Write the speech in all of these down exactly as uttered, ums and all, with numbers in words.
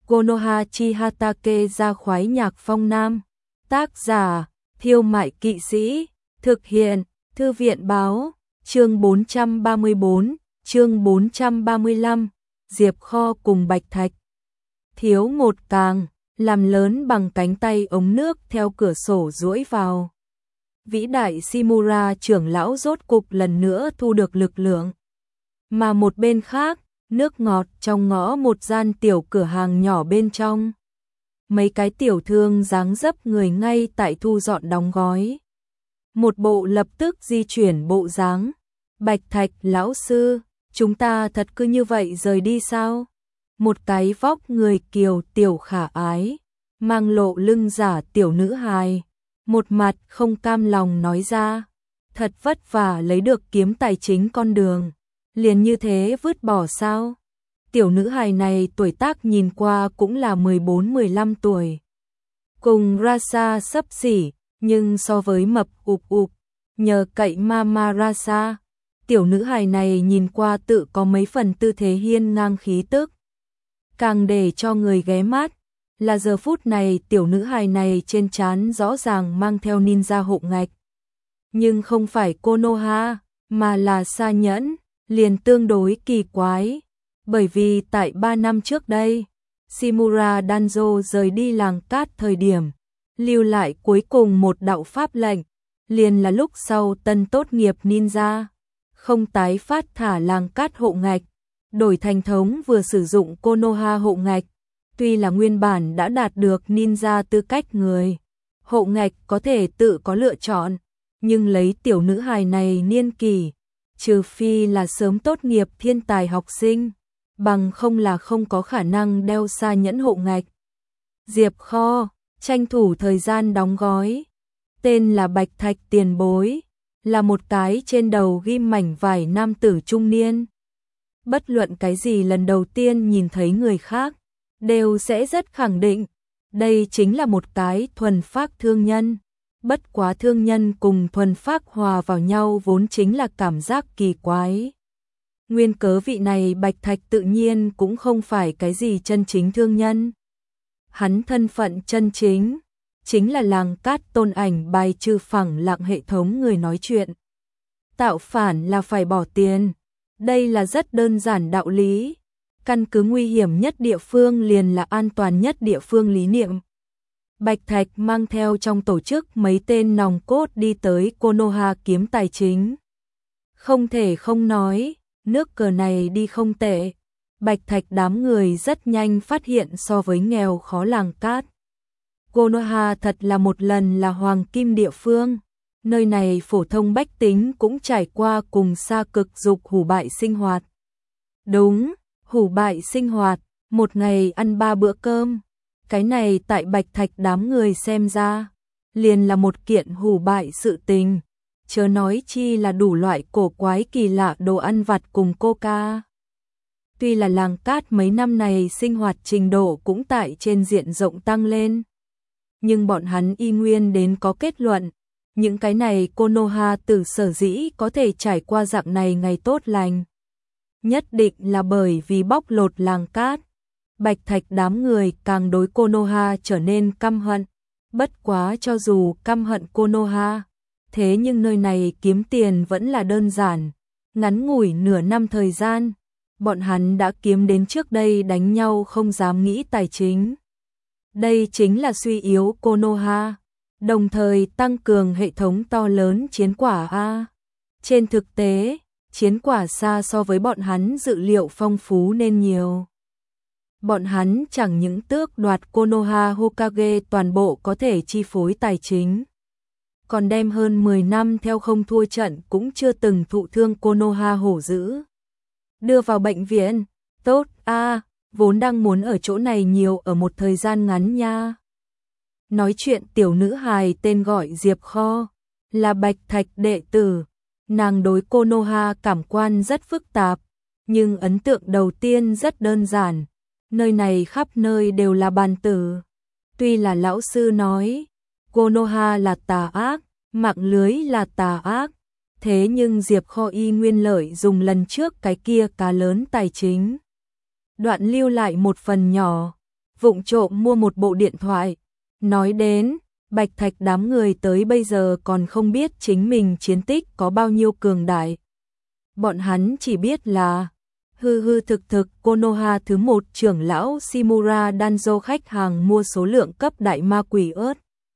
Konoha chi Hatake ra khoái nhạc phong nam. Tác giả, Thiêu Mại Kỵ Sĩ. Thực hiện, Thư viện báo. Chương bốn trăm ba mươi bốn, chương bốn trăm ba mươi lăm. Diệp Kho cùng Bạch Thạch. Thiếu một càng, làm lớn bằng cánh tay ống nước theo cửa sổ duỗi vào. Vĩ đại Shimura trưởng lão rốt cục lần nữa thu được lực lượng. Mà một bên khác, nước ngọt trong ngõ một gian tiểu cửa hàng nhỏ bên trong. Mấy cái tiểu thương dáng dấp người ngay tại thu dọn đóng gói. Một bộ lập tức di chuyển bộ dáng. Bạch Thạch lão sư, chúng ta thật cứ như vậy rời đi sao? Một cái vóc người kiều tiểu khả ái, mang lộ lưng giả tiểu nữ hài. Một mặt không cam lòng nói ra, thật vất vả lấy được kiếm tài chính con đường, liền như thế vứt bỏ sao? Tiểu nữ hài này tuổi tác nhìn qua cũng là mười bốn mười lăm tuổi. Cùng Rasa xấp xỉ, nhưng so với mập ụp ụp, nhờ cậy Mama Rasa, tiểu nữ hài này nhìn qua tự có mấy phần tư thế hiên ngang khí tức. Càng để cho người ghé mắt, là giờ phút này tiểu nữ hài này trên trán rõ ràng mang theo ninja hộ ngạch. Nhưng không phải Konoha, mà là Sa Nhẫn, liền tương đối kỳ quái. Bởi vì tại ba năm trước đây, Shimura Danzo rời đi làng cát thời điểm, lưu lại cuối cùng một đạo pháp lệnh, liền là lúc sau tân tốt nghiệp ninja, không tái phát thả làng cát hộ ngạch, đổi thành thống vừa sử dụng Konoha hộ ngạch. Tuy là nguyên bản đã đạt được ninja tư cách người, hộ ngạch có thể tự có lựa chọn, nhưng lấy tiểu nữ hài này niên kỷ, trừ phi là sớm tốt nghiệp thiên tài học sinh, bằng không là không có khả năng đeo Sa Nhẫn hộ ngạch. Diệp Kho, tranh thủ thời gian đóng gói, tên là Bạch Thạch tiền bối, là một cái trên đầu ghim mảnh vải nam tử trung niên. Bất luận cái gì lần đầu tiên nhìn thấy người khác, đều sẽ rất khẳng định, đây chính là một cái thuần phác thương nhân. Bất quá thương nhân cùng thuần phác hòa vào nhau vốn chính là cảm giác kỳ quái. Nguyên cớ vị này Bạch Thạch tự nhiên cũng không phải cái gì chân chính thương nhân. Hắn thân phận chân chính, chính là làng cát tôn ảnh bài trừ phẳng lặng hệ thống người nói chuyện. Tạo phản là phải bỏ tiền, đây là rất đơn giản đạo lý. Căn cứ nguy hiểm nhất địa phương liền là an toàn nhất địa phương lý niệm. Bạch Thạch mang theo trong tổ chức mấy tên nòng cốt đi tới Konoha kiếm tài chính. Không thể không nói, nước cờ này đi không tệ. Bạch Thạch đám người rất nhanh phát hiện so với nghèo khó làng cát. Konoha thật là một lần là hoàng kim địa phương. Nơi này phổ thông bách tính cũng trải qua cùng xa cực dục hủ bại sinh hoạt. Đúng, hủ bại sinh hoạt, một ngày ăn ba bữa cơm. Cái này tại Bạch Thạch đám người xem ra, liền là một kiện hủ bại sự tình. Chớ nói chi là đủ loại cổ quái kỳ lạ đồ ăn vặt cùng coca. Tuy là làng cát mấy năm này sinh hoạt trình độ cũng tại trên diện rộng tăng lên, nhưng bọn hắn y nguyên đến có kết luận, những cái này Konoha từ sở dĩ có thể trải qua dạng này ngày tốt lành, nhất định là bởi vì bóc lột làng cát. Bạch Thạch đám người càng đối Konoha trở nên căm hận. Bất quá cho dù căm hận Konoha, thế nhưng nơi này kiếm tiền vẫn là đơn giản. Ngắn ngủi nửa năm thời gian, bọn hắn đã kiếm đến trước đây đánh nhau không dám nghĩ tài chính. Đây chính là suy yếu Konoha, đồng thời tăng cường hệ thống to lớn chiến quả A. Trên thực tế, chiến quả xa so với bọn hắn dự liệu phong phú nên nhiều. Bọn hắn chẳng những tước đoạt Konoha Hokage toàn bộ có thể chi phối tài chính, còn đem hơn mười năm theo không thua trận cũng chưa từng thụ thương Konoha hổ dữ đưa vào bệnh viện. Tốt a, à, vốn đang muốn ở chỗ này nhiều ở một thời gian ngắn nha. Nói chuyện tiểu nữ hài tên gọi Diệp Kho, là Bạch Thạch đệ tử. Nàng đối Konoha cảm quan rất phức tạp, nhưng ấn tượng đầu tiên rất đơn giản. Nơi này khắp nơi đều là bàn tử. Tuy là lão sư nói Konoha là tà ác, mạng lưới là tà ác, thế nhưng Diệp Kho y nguyên lợi dùng lần trước cái kia cá lớn tài chính. Đoạn lưu lại một phần nhỏ, vụng trộm mua một bộ điện thoại. Nói đến, Bạch Thạch đám người tới bây giờ còn không biết chính mình chiến tích có bao nhiêu cường đại. Bọn hắn chỉ biết là hư hư thực thực Konoha thứ một trưởng lão Shimura Danzo khách hàng mua số lượng cấp đại ma quỷ ớt.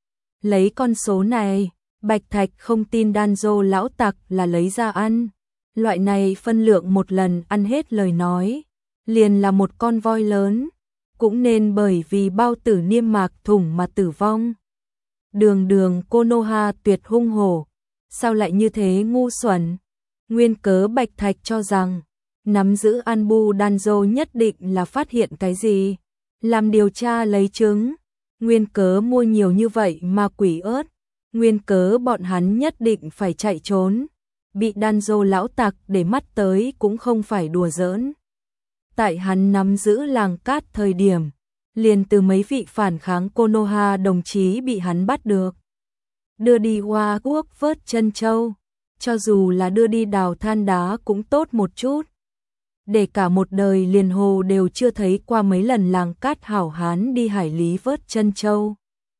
Lấy con số này, Bạch Thạch không tin Danzo lão tặc là lấy ra ăn. Loại này phân lượng một lần ăn hết lời nói, liền là một con voi lớn, cũng nên bởi vì bao tử niêm mạc thủng mà tử vong. Đường đường Konoha tuyệt hung hổ, sao lại như thế ngu xuẩn? Nguyên cớ Bạch Thạch cho rằng, nắm giữ Anbu Danzo nhất định là phát hiện cái gì, làm điều tra lấy chứng. Nguyên cớ mua nhiều như vậy ma quỷ ớt, nguyên cớ bọn hắn nhất định phải chạy trốn. Bị Danzo lão tặc để mắt tới cũng không phải đùa giỡn. Tại hắn nắm giữ làng cát thời điểm, liền từ mấy vị phản kháng Konoha đồng chí bị hắn bắt được. Đưa đi Hoa Quốc vớt chân châu, cho dù là đưa đi đào than đá cũng tốt một chút. Để cả một đời liền hồ đều chưa thấy qua mấy lần làng cát hảo hán đi hải lý vớt chân châu.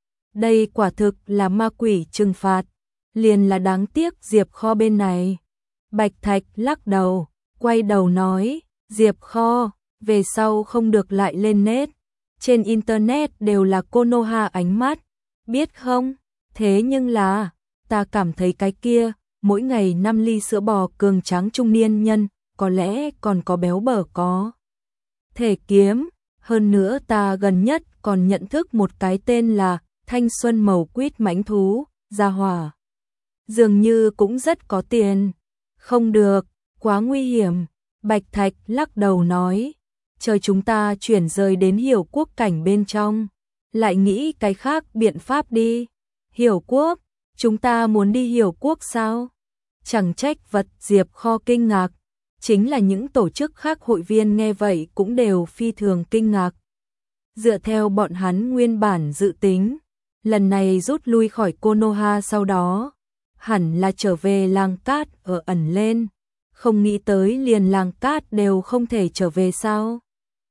Đây quả thực là ma quỷ trừng phạt, liền là đáng tiếc Diệp Kho bên này. Bạch Thạch lắc đầu, quay đầu nói, Diệp Kho, về sau không được lại lên nét. Trên internet đều là Konoha ánh mắt, biết không? Thế nhưng là, ta cảm thấy cái kia, mỗi ngày năm ly sữa bò cường tráng trung niên nhân, có lẽ còn có béo bở có thể kiếm. Hơn nữa ta gần nhất còn nhận thức một cái tên là Thanh Xuân Màu Quýt mãnh thú, gia hỏa. Dường như cũng rất có tiền. Không được, quá nguy hiểm. Bạch Thạch lắc đầu nói, chờ chúng ta chuyển rời đến Hiểu Quốc cảnh bên trong, lại nghĩ cái khác biện pháp đi. Hiểu Quốc, chúng ta muốn đi Hiểu Quốc sao? Chẳng trách vật Diệp Kho kinh ngạc, chính là những tổ chức khác hội viên nghe vậy cũng đều phi thường kinh ngạc. Dựa theo bọn hắn nguyên bản dự tính, lần này rút lui khỏi Konoha sau đó, hẳn là trở về làng cát ở ẩn lên, không nghĩ tới liền làng cát đều không thể trở về sao?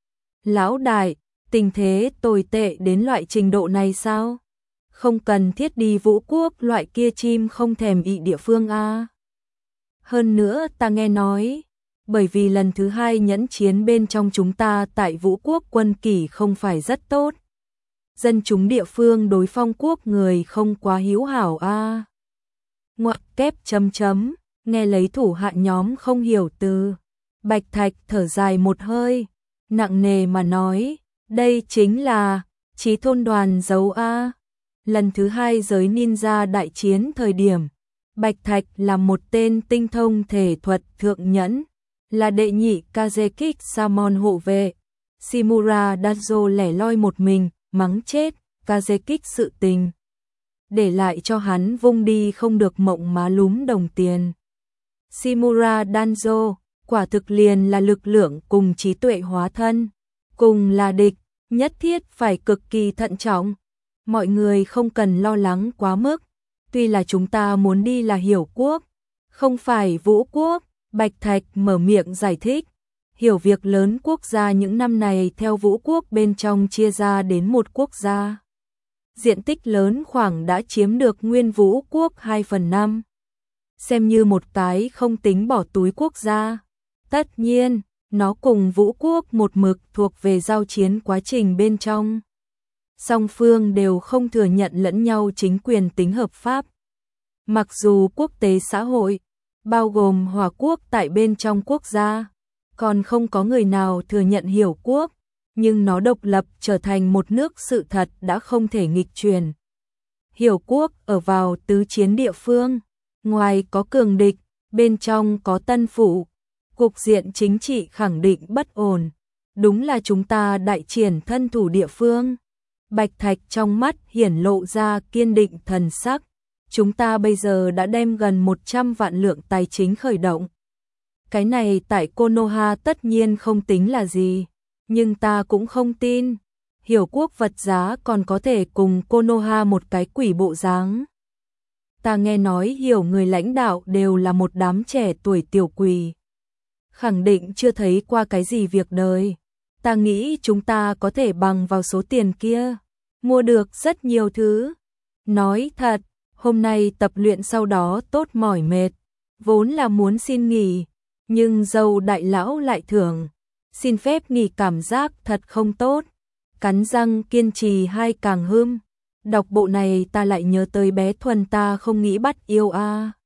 Lão đại, tình thế tồi tệ đến loại trình độ này sao? Không cần thiết đi Vũ Quốc loại kia chim không thèm ị địa phương a. Hơn nữa ta nghe nói, bởi vì lần thứ hai nhẫn chiến bên trong chúng ta tại Vũ Quốc quân kỷ không phải rất tốt. Dân chúng địa phương đối Phong Quốc người không quá hiếu hảo a. Ngoặc kép chấm chấm, nghe lấy thủ hạ nhóm không hiểu từ. Bạch Thạch thở dài một hơi, nặng nề mà nói, đây chính là Chí Thôn đoàn giấu a. Lần thứ hai giới ninja đại chiến thời điểm, Bạch Thạch là một tên tinh thông thể thuật thượng nhẫn, là đệ nhị Kazekik Samon hộ vệ. Shimura Danzo lẻ loi một mình, mắng chết Kazekik sự tình, để lại cho hắn vung đi không được mộng má lúm đồng tiền. Shimura Danzo, quả thực liền là lực lượng cùng trí tuệ hóa thân, cùng là địch, nhất thiết phải cực kỳ thận trọng. Mọi người không cần lo lắng quá mức, tuy là chúng ta muốn đi là Hiểu Quốc, không phải Vũ Quốc. Bạch Thạch mở miệng giải thích, hiểu việc lớn quốc gia những năm này theo Vũ Quốc bên trong chia ra đến một quốc gia. Diện tích lớn khoảng đã chiếm được nguyên Vũ Quốc hai phần năm. Xem như một cái không tính bỏ túi quốc gia. Tất nhiên, nó cùng Vũ Quốc một mực thuộc về giao chiến quá trình bên trong. Song phương đều không thừa nhận lẫn nhau chính quyền tính hợp pháp. Mặc dù quốc tế xã hội, bao gồm Hòa Quốc tại bên trong quốc gia, còn không có người nào thừa nhận Hiểu Quốc, nhưng nó độc lập trở thành một nước sự thật đã không thể nghịch truyền. Hiểu Quốc ở vào tứ chiến địa phương, ngoài có cường địch, bên trong có tân phủ, cục diện chính trị khẳng định bất ổn, đúng là chúng ta đại triển thân thủ địa phương. Bạch Thạch trong mắt hiển lộ ra kiên định thần sắc. Chúng ta bây giờ đã đem gần một trăm vạn lượng tài chính khởi động. Cái này tại Konoha tất nhiên không tính là gì, nhưng ta cũng không tin. Hiểu Quốc vật giá còn có thể cùng Konoha một cái quỷ bộ dáng. Ta nghe nói hiểu người lãnh đạo đều là một đám trẻ tuổi tiểu quỷ. Khẳng định chưa thấy qua cái gì việc đời. ta nghĩ chúng ta có thể bằng vào số tiền kia, mua được rất nhiều thứ. Nói thật, hôm nay tập luyện sau đó tốt mỏi mệt, vốn là muốn xin nghỉ, nhưng dâu đại lão lại thưởng, xin phép nghỉ cảm giác thật không tốt. Cắn răng kiên trì hai càng hươm, đọc bộ này ta lại nhớ tới bé Thuần ta không nghĩ bắt yêu a. À.